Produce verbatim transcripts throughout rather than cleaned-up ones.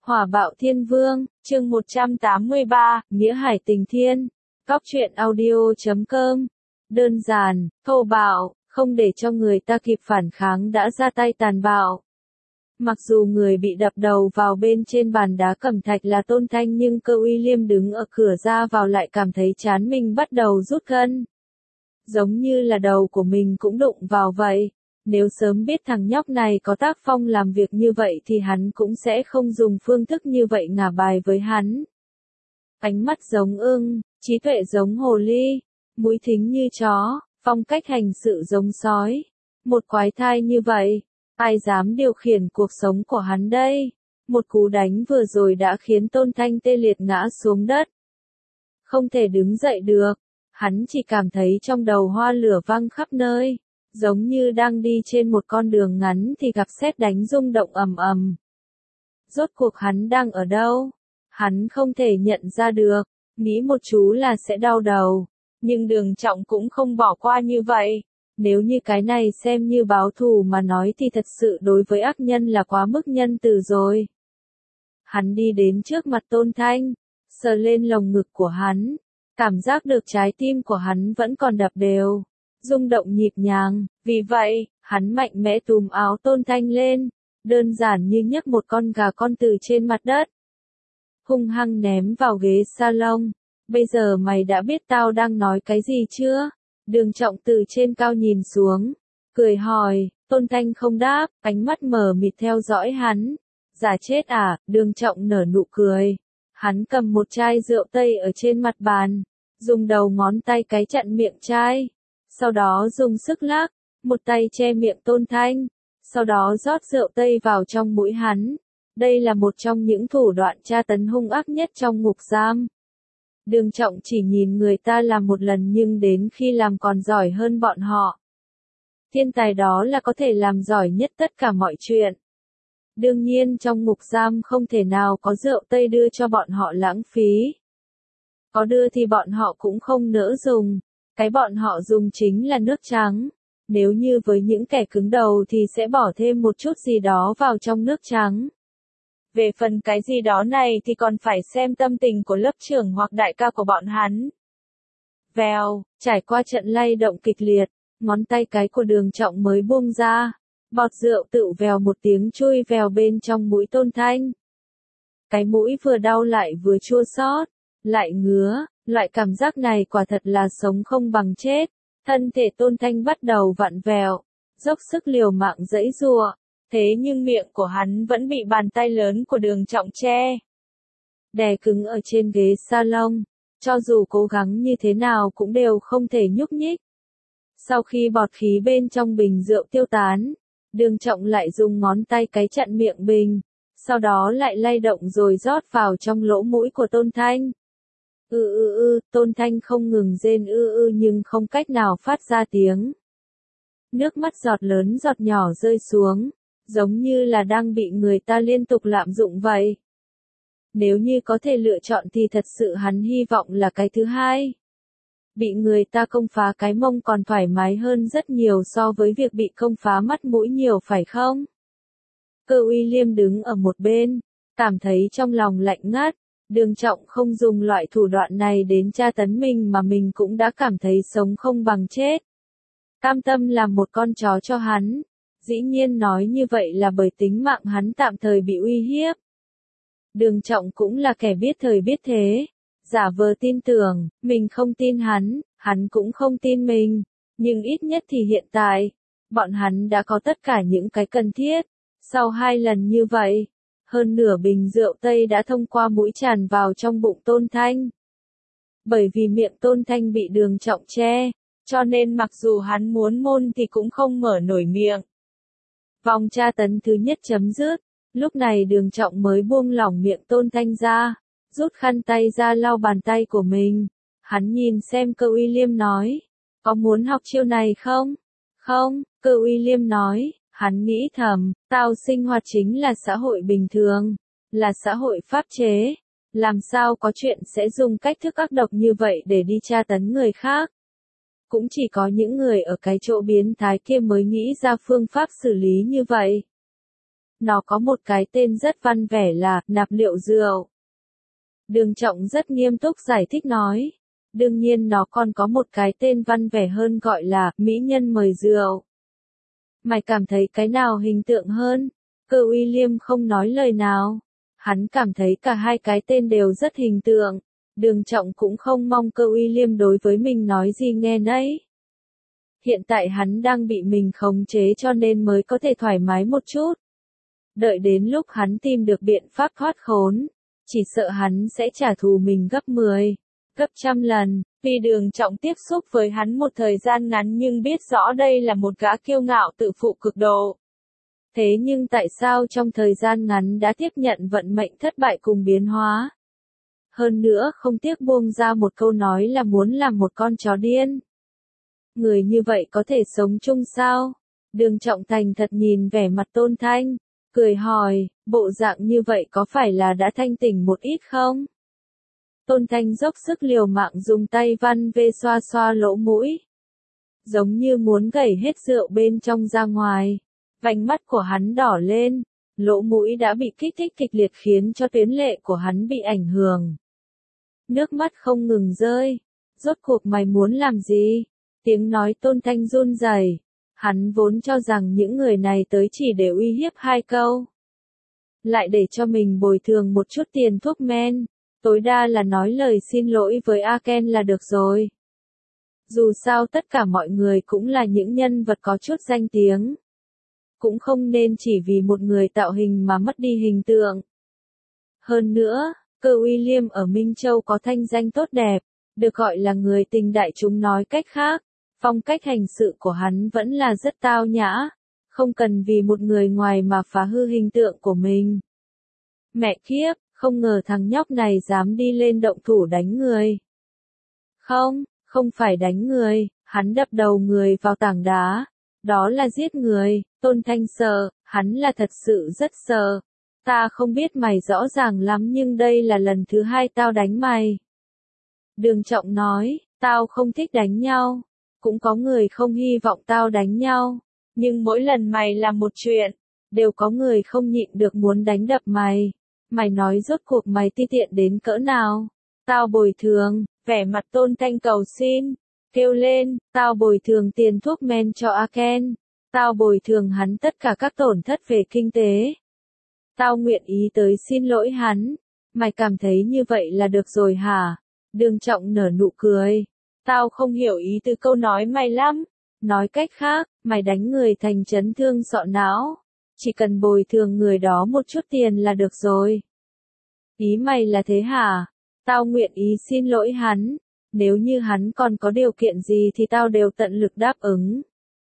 Hỏa bạo thiên vương, chương một trăm tám mươi ba, Nghĩa hải tình thiên. Cóc truyện audio chấm com. Đơn giản, thô bạo, không để cho người ta kịp phản kháng đã ra tay tàn bạo. Mặc dù người bị đập đầu vào bên trên bàn đá cẩm thạch là Tôn Thanh, nhưng Cơ Uy Liêm đứng ở cửa ra vào lại cảm thấy trán mình bắt đầu rút gân. Giống như là đầu của mình cũng đụng vào vậy. Nếu sớm biết thằng nhóc này có tác phong làm việc như vậy thì hắn cũng sẽ không dùng phương thức như vậy ngả bài với hắn. Ánh mắt giống ưng, trí tuệ giống hồ ly, mũi thính như chó, phong cách hành sự giống sói. Một quái thai như vậy, ai dám điều khiển cuộc sống của hắn đây? Một cú đánh vừa rồi đã khiến Tôn Thanh tê liệt ngã xuống đất. Không thể đứng dậy được, hắn chỉ cảm thấy trong đầu hoa lửa văng khắp nơi. Giống như đang đi trên một con đường ngắn thì gặp sét đánh rung động ầm ầm. Rốt cuộc hắn đang ở đâu? Hắn không thể nhận ra được, nghĩ một chú là sẽ đau đầu. Nhưng Đường Trọng cũng không bỏ qua như vậy. Nếu như cái này xem như báo thù mà nói thì thật sự đối với ác nhân là quá mức nhân từ rồi. Hắn đi đến trước mặt Tôn Thanh, sờ lên lồng ngực của hắn, cảm giác được trái tim của hắn vẫn còn đập đều. Rung động nhịp nhàng, vì vậy, hắn mạnh mẽ túm áo Tôn Thanh lên, đơn giản như nhấc một con gà con từ trên mặt đất. Hung hăng ném vào ghế salon, bây giờ mày đã biết tao đang nói cái gì chưa? Đường Trọng từ trên cao nhìn xuống, cười hỏi, Tôn Thanh không đáp, ánh mắt mờ mịt theo dõi hắn. Giả chết à, Đường Trọng nở nụ cười. Hắn cầm một chai rượu tây ở trên mặt bàn, dùng đầu ngón tay cái chặn miệng chai. Sau đó dùng sức lắc, một tay che miệng Tôn Thanh, sau đó rót rượu tây vào trong mũi hắn. Đây là một trong những thủ đoạn tra tấn hung ác nhất trong ngục giam. Đường Trọng chỉ nhìn người ta làm một lần nhưng đến khi làm còn giỏi hơn bọn họ. Thiên tài đó là có thể làm giỏi nhất tất cả mọi chuyện. Đương nhiên trong ngục giam không thể nào có rượu tây đưa cho bọn họ lãng phí. Có đưa thì bọn họ cũng không nỡ dùng. Cái bọn họ dùng chính là nước trắng. Nếu như với những kẻ cứng đầu thì sẽ bỏ thêm một chút gì đó vào trong nước trắng. Về phần cái gì đó này thì còn phải xem tâm tình của lớp trưởng hoặc đại ca của bọn hắn. Vèo, trải qua trận lay động kịch liệt, ngón tay cái của Đường Trọng mới buông ra. Bọt rượu tự vèo một tiếng chui vèo bên trong mũi Tôn Thanh. Cái mũi vừa đau lại vừa chua xót, lại ngứa. Loại cảm giác này quả thật là sống không bằng chết. Thân thể Tôn Thanh bắt đầu vặn vẹo, dốc sức liều mạng giãy giụa. Thế nhưng miệng của hắn vẫn bị bàn tay lớn của Đường Trọng che. Đè cứng ở trên ghế salon. Cho dù cố gắng như thế nào cũng đều không thể nhúc nhích. Sau khi bọt khí bên trong bình rượu tiêu tán, Đường Trọng lại dùng ngón tay cái chặn miệng bình. Sau đó lại lay động rồi rót vào trong lỗ mũi của Tôn Thanh. Ư ư ư, Tôn Thanh không ngừng rên ư ư nhưng không cách nào phát ra tiếng. Nước mắt giọt lớn giọt nhỏ rơi xuống, giống như là đang bị người ta liên tục lạm dụng vậy. Nếu như có thể lựa chọn thì thật sự hắn hy vọng là cái thứ hai. Bị người ta công phá cái mông còn thoải mái hơn rất nhiều so với việc bị công phá mắt mũi nhiều phải không? Cơ Uy Liêm đứng ở một bên, cảm thấy trong lòng lạnh ngắt. Đường Trọng không dùng loại thủ đoạn này đến tra tấn mình mà mình cũng đã cảm thấy sống không bằng chết. Cam tâm làm một con chó cho hắn. Dĩ nhiên nói như vậy là bởi tính mạng hắn tạm thời bị uy hiếp. Đường Trọng cũng là kẻ biết thời biết thế. Giả vờ tin tưởng, mình không tin hắn, hắn cũng không tin mình. Nhưng ít nhất thì hiện tại, bọn hắn đã có tất cả những cái cần thiết. Sau hai lần như vậy, hơn nửa bình rượu tây đã thông qua mũi tràn vào trong bụng Tôn Thanh. Bởi vì miệng Tôn Thanh bị Đường Trọng che, cho nên mặc dù hắn muốn môn thì cũng không mở nổi miệng. Vòng tra tấn thứ nhất chấm dứt, lúc này Đường Trọng mới buông lỏng miệng Tôn Thanh ra, rút khăn tay ra lau bàn tay của mình. Hắn nhìn xem Cơ Uy Liêm nói, có muốn học chiêu này không? Không, Cơ Uy Liêm nói. Hắn nghĩ thầm, tao sinh hoạt chính là xã hội bình thường, là xã hội pháp chế, làm sao có chuyện sẽ dùng cách thức ác độc như vậy để đi tra tấn người khác. Cũng chỉ có những người ở cái chỗ biến thái kia mới nghĩ ra phương pháp xử lý như vậy. Nó có một cái tên rất văn vẻ là nạp liệu rượu. Đường Trọng rất nghiêm túc giải thích nói. Đương nhiên nó còn có một cái tên văn vẻ hơn gọi là mỹ nhân mời rượu. Mày cảm thấy cái nào hình tượng hơn? Cơ William không nói lời nào. Hắn cảm thấy cả hai cái tên đều rất hình tượng. Đường Trọng cũng không mong cơ William đối với mình nói gì nghe nấy. Hiện tại hắn đang bị mình khống chế cho nên mới có thể thoải mái một chút. Đợi đến lúc hắn tìm được biện pháp thoát khốn, chỉ sợ hắn sẽ trả thù mình gấp mười, gấp trăm lần. Vì Đường Trọng tiếp xúc với hắn một thời gian ngắn nhưng biết rõ đây là một gã kiêu ngạo tự phụ cực độ. Thế nhưng tại sao trong thời gian ngắn đã tiếp nhận vận mệnh thất bại cùng biến hóa? Hơn nữa không tiếc buông ra một câu nói là muốn làm một con chó điên. Người như vậy có thể sống chung sao? Đường Trọng thành thật nhìn vẻ mặt Tôn Thanh, cười hỏi, bộ dạng như vậy có phải là đã thanh tỉnh một ít không? Tôn Thanh dốc sức liều mạng dùng tay văn vê xoa xoa lỗ mũi. Giống như muốn gẩy hết rượu bên trong ra ngoài. Vành mắt của hắn đỏ lên, lỗ mũi đã bị kích thích kịch liệt khiến cho tuyến lệ của hắn bị ảnh hưởng. Nước mắt không ngừng rơi. Rốt cuộc mày muốn làm gì? Tiếng nói Tôn Thanh run rẩy. Hắn vốn cho rằng những người này tới chỉ để uy hiếp hai câu. Lại để cho mình bồi thường một chút tiền thuốc men. Tối đa là nói lời xin lỗi với Aken là được rồi. Dù sao tất cả mọi người cũng là những nhân vật có chút danh tiếng. Cũng không nên chỉ vì một người tạo hình mà mất đi hình tượng. Hơn nữa, cơ William ở Minh Châu có thanh danh tốt đẹp, được gọi là người tình đại chúng nói cách khác. Phong cách hành sự của hắn vẫn là rất tao nhã, không cần vì một người ngoài mà phá hư hình tượng của mình. Mẹ kiếp, không ngờ thằng nhóc này dám đi lên động thủ đánh người. Không, không phải đánh người, hắn đập đầu người vào tảng đá. Đó là giết người. Tôn Thanh sợ, hắn là thật sự rất sợ. Ta không biết mày rõ ràng lắm nhưng đây là lần thứ hai tao đánh mày. Đường Trọng nói, tao không thích đánh nhau. Cũng có người không hy vọng tao đánh nhau. Nhưng mỗi lần mày làm một chuyện, đều có người không nhịn được muốn đánh đập mày. Mày nói rốt cuộc mày ti tiện đến cỡ nào? Tao bồi thường, vẻ mặt Tôn Thanh cầu xin. Kêu lên, tao bồi thường tiền thuốc men cho Aken. Tao bồi thường hắn tất cả các tổn thất về kinh tế. Tao nguyện ý tới xin lỗi hắn. Mày cảm thấy như vậy là được rồi hả? Đường Trọng nở nụ cười. Tao không hiểu ý từ câu nói mày lắm. Nói cách khác, mày đánh người thành chấn thương sọ não. Chỉ cần bồi thường người đó một chút tiền là được rồi. Ý mày là thế hả? Tao nguyện ý xin lỗi hắn. Nếu như hắn còn có điều kiện gì thì tao đều tận lực đáp ứng.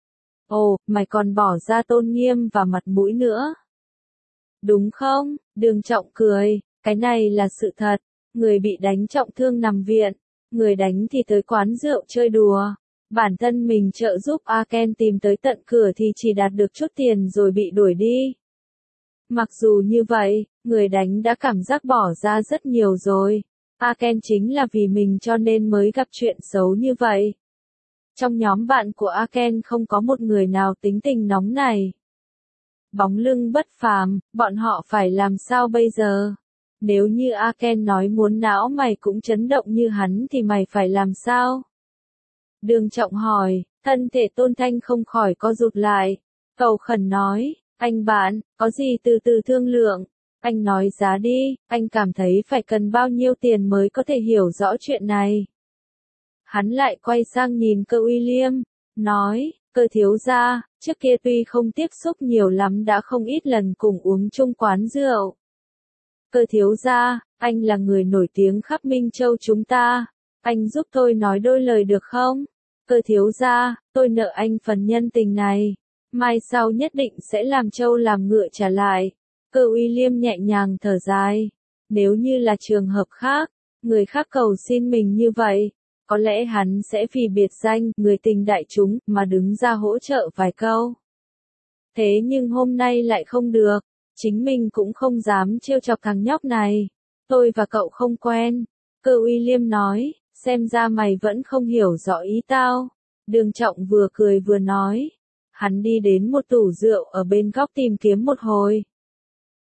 Ồ, mày còn bỏ ra tôn nghiêm và mặt mũi nữa. Đúng không? Đường Trọng cười, cái này là sự thật. Người bị đánh trọng thương nằm viện, người đánh thì tới quán rượu chơi đùa. Bản thân mình trợ giúp Aken tìm tới tận cửa thì chỉ đạt được chút tiền rồi bị đuổi đi. Mặc dù như vậy, người đánh đã cảm giác bỏ ra rất nhiều rồi. Aken chính là vì mình cho nên mới gặp chuyện xấu như vậy. Trong nhóm bạn của Aken không có một người nào tính tình nóng này. Bóng lưng bất phàm, bọn họ phải làm sao bây giờ? Nếu như Aken nói muốn não mày cũng chấn động như hắn thì mày phải làm sao? Đường Trọng hỏi, thân thể Tôn Thanh không khỏi co rụt lại. Cầu khẩn nói, anh bạn, có gì từ từ thương lượng. Anh nói giá đi, anh cảm thấy phải cần bao nhiêu tiền mới có thể hiểu rõ chuyện này. Hắn lại quay sang nhìn cơ William, nói, cơ thiếu gia, trước kia tuy không tiếp xúc nhiều lắm đã không ít lần cùng uống chung quán rượu. Cơ thiếu gia, anh là người nổi tiếng khắp Minh Châu chúng ta, anh giúp tôi nói đôi lời được không? Cơ thiếu gia, tôi nợ anh phần nhân tình này, mai sau nhất định sẽ làm trâu làm ngựa trả lại. Cơ William nhẹ nhàng thở dài. Nếu như là trường hợp khác, người khác cầu xin mình như vậy, có lẽ hắn sẽ vì biệt danh, người tình đại chúng, mà đứng ra hỗ trợ vài câu. Thế nhưng hôm nay lại không được, chính mình cũng không dám trêu chọc thằng nhóc này. Tôi và cậu không quen. Cơ William nói, xem ra mày vẫn không hiểu rõ ý tao. Đường Trọng vừa cười vừa nói. Hắn đi đến một tủ rượu ở bên góc tìm kiếm một hồi.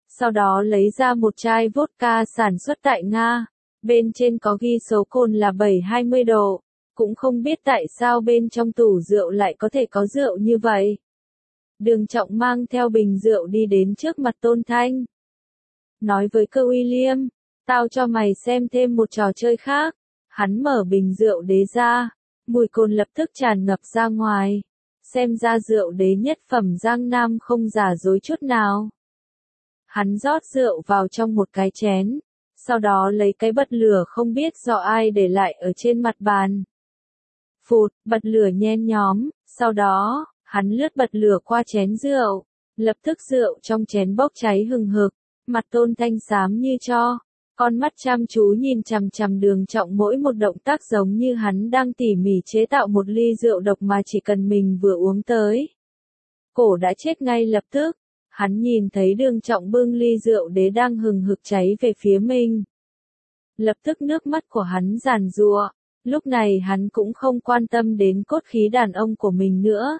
sau đó lấy ra một chai vodka sản xuất tại Nga, bên trên có ghi số cồn là bảy trăm hai mươi độ, cũng không biết tại sao bên trong tủ rượu lại có thể có rượu như vậy. Đường Trọng mang theo bình rượu đi đến trước mặt Tôn Thanh. Nói với cơ William, tao cho mày xem thêm một trò chơi khác. Hắn mở bình rượu đế ra, mùi cồn lập tức tràn ngập ra ngoài. Xem ra rượu đế nhất phẩm Giang Nam không giả dối chút nào. Hắn rót rượu vào trong một cái chén, sau đó lấy cái bật lửa không biết do ai để lại ở trên mặt bàn. Phụt, bật lửa nhen nhóm, sau đó, hắn lướt bật lửa qua chén rượu, lập tức rượu trong chén bốc cháy hừng hực, mặt Tôn Thanh xám như tro, con mắt chăm chú nhìn chằm chằm Đường Trọng mỗi một động tác giống như hắn đang tỉ mỉ chế tạo một ly rượu độc mà chỉ cần mình vừa uống tới. Cổ đã chết ngay lập tức, hắn nhìn thấy Đường Trọng bưng ly rượu đế đang hừng hực cháy về phía mình. Lập tức nước mắt của hắn giàn giụa, lúc này hắn cũng không quan tâm đến cốt khí đàn ông của mình nữa.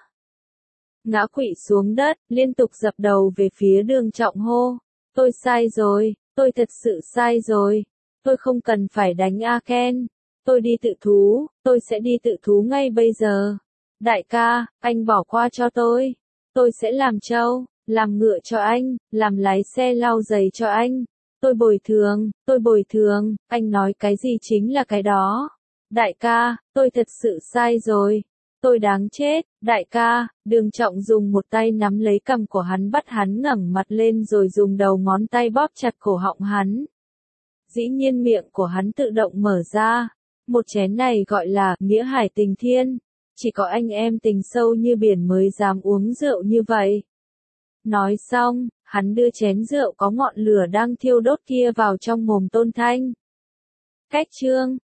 Ngã quỵ xuống đất, liên tục dập đầu về phía Đường Trọng hô, tôi sai rồi, tôi thật sự sai rồi, tôi không cần phải đánh A Ken, tôi đi tự thú, tôi sẽ đi tự thú ngay bây giờ. Đại ca, anh bỏ qua cho tôi, tôi sẽ làm trâu, làm ngựa cho anh, làm lái xe lau giày cho anh, tôi bồi thường, tôi bồi thường, anh nói cái gì chính là cái đó. Đại ca, tôi thật sự sai rồi. Tôi đáng chết, đại ca. Đường Trọng dùng một tay nắm lấy cằm của hắn bắt hắn ngẩng mặt lên rồi dùng đầu ngón tay bóp chặt cổ họng hắn. Dĩ nhiên miệng của hắn tự động mở ra. Một chén này gọi là nghĩa hải tình thiên. Chỉ có anh em tình sâu như biển mới dám uống rượu như vậy. Nói xong, hắn đưa chén rượu có ngọn lửa đang thiêu đốt kia vào trong mồm Tôn Thanh. Cách chương